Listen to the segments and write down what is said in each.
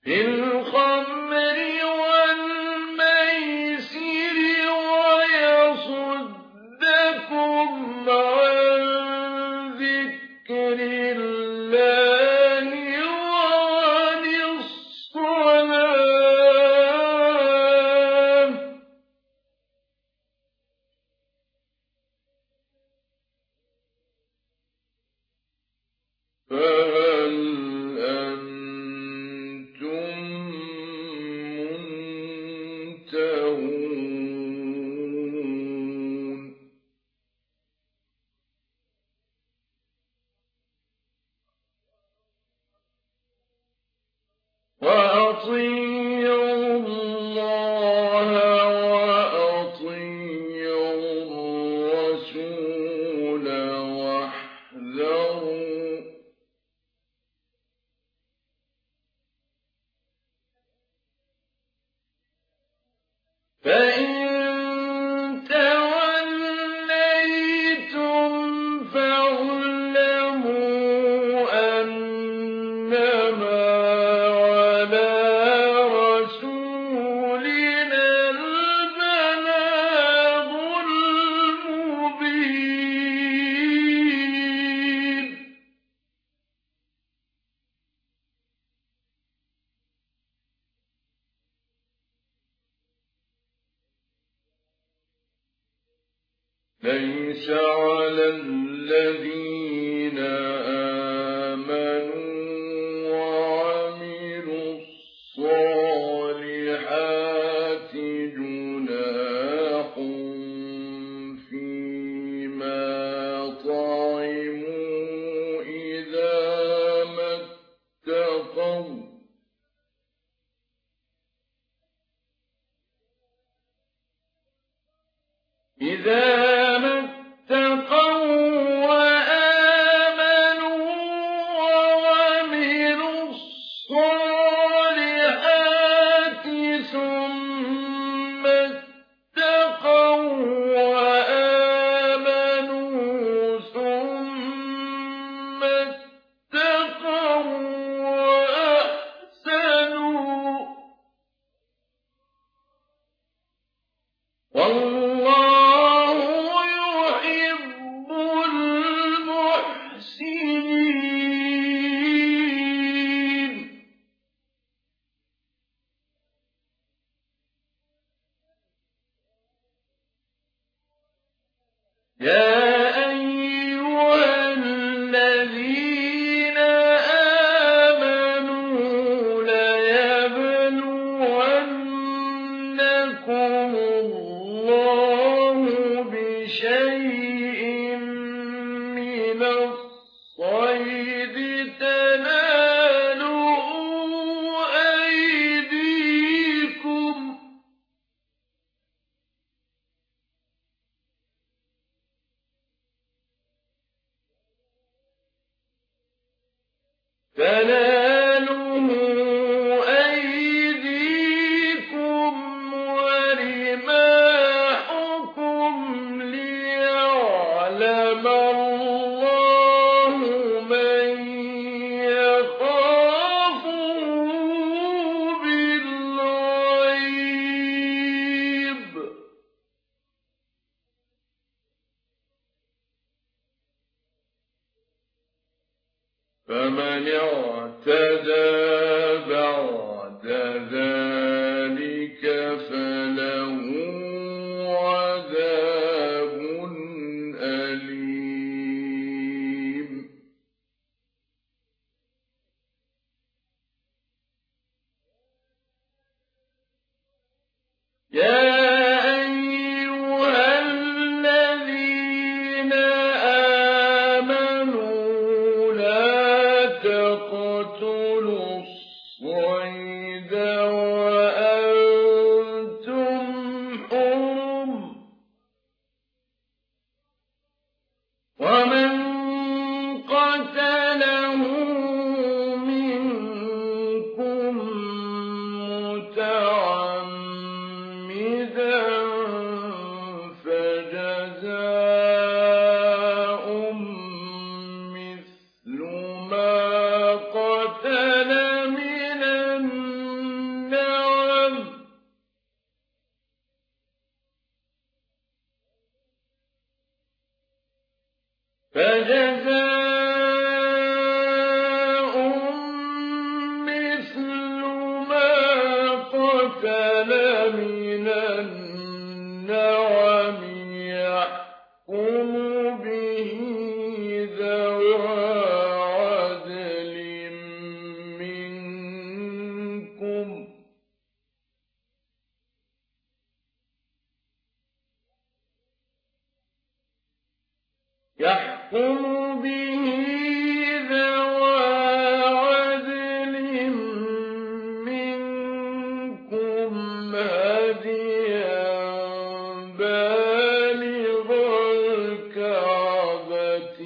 في الخمر والميسر ويصدكم عن ذكر الله وعن الصلاة فهل أنتم منتهون وأطيعوا الله وأطيعوا الرسول واحذروا فإن توليتم فاعلموا أنما على رسولنا البلاغ المبين ليس على الذين آمنوا وعملوا الصالحات جناح فيما طعموا إذا ما اتقوا وآمنوا وعملوا الصالحات ثم اتقوا وآمنوا ثم اتقوا وأحسنوا والله يحب المحسنين يا أيها الذين آمنوا ليبلونكم الله بشيء من الصيد تناله أيديكم ورماحكم ليعلم الله من يخافه بالغيب فمن اعتدى بعد ذلك فله عذاب أليم يا أيها الذين آمنوا لا تقتلوا الصيد وأنتم حرم ومن قتله منكم متعمدا فجزاء مثل ما قتل يحكم به ذوى عدل منكم هديا بالغ الكعبة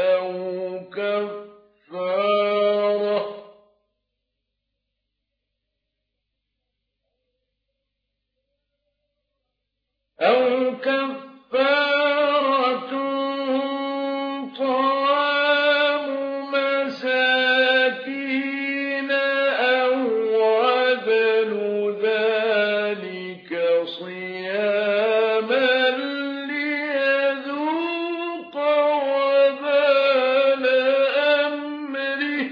أو كفارة طعام مساكين أو عدل ذلك صياما ليذوق وبال أمره.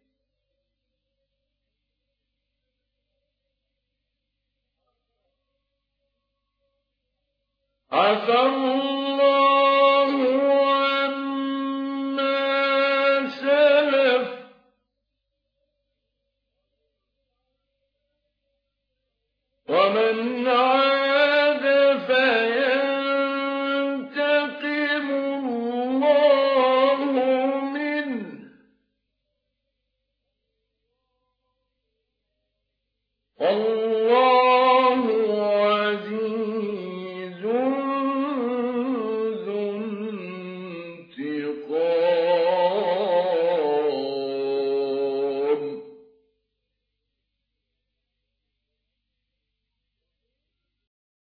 عفى الله عما سلف ومن عاد فينتقم الله منه والله